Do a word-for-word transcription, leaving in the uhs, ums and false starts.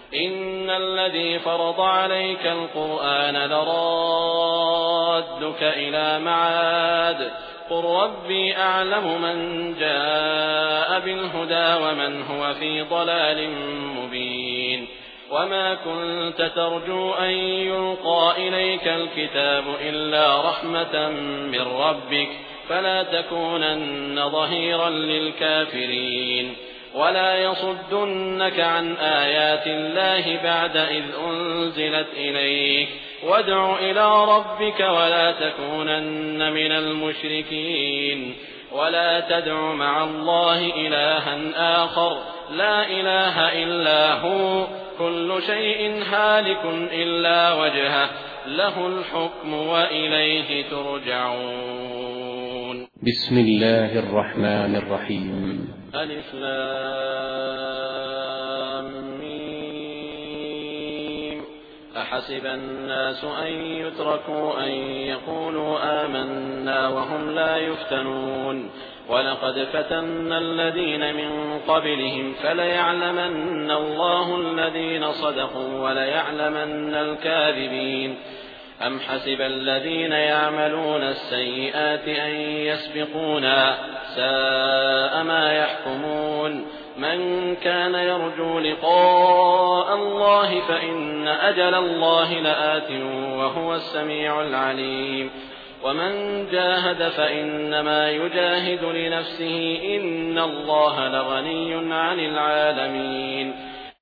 إن الذي فرض عليك القرآن لرادك إلى معاد قل ربي أعلم من جاء بالهدى ومن هو في ضلال مبين وما كنت ترجو أن يلقى إليك الكتاب إلا رحمة من ربك فلا تكونن ظهيرا للكافرين ولا يصدنك عن آيات الله بعد إذ أنزلت إليك وادع إلى ربك ولا تكونن من المشركين ولا تدع مع الله إلها آخر لا إله إلا هو كل شيء هالك إلا وجهه له الحكم وإليه ترجعون. بسم الله الرحمن الرحيم. ألف لام ميم أحسب الناس أن يتركوا أن يقولوا آمنا وهم لا يفتنون ولقد فتنا الذين من قبلهم فليعلمن الله الذين صدقوا وليعلمن الكاذبين أم حسب الذين يعملون السيئات أن يسبقونا ساء ما يحكمون من كان يرجو لقاء الله فإن أجل الله لآت وهو السميع العليم ومن جاهد فإنما يجاهد لنفسه إن الله لغني عن العالمين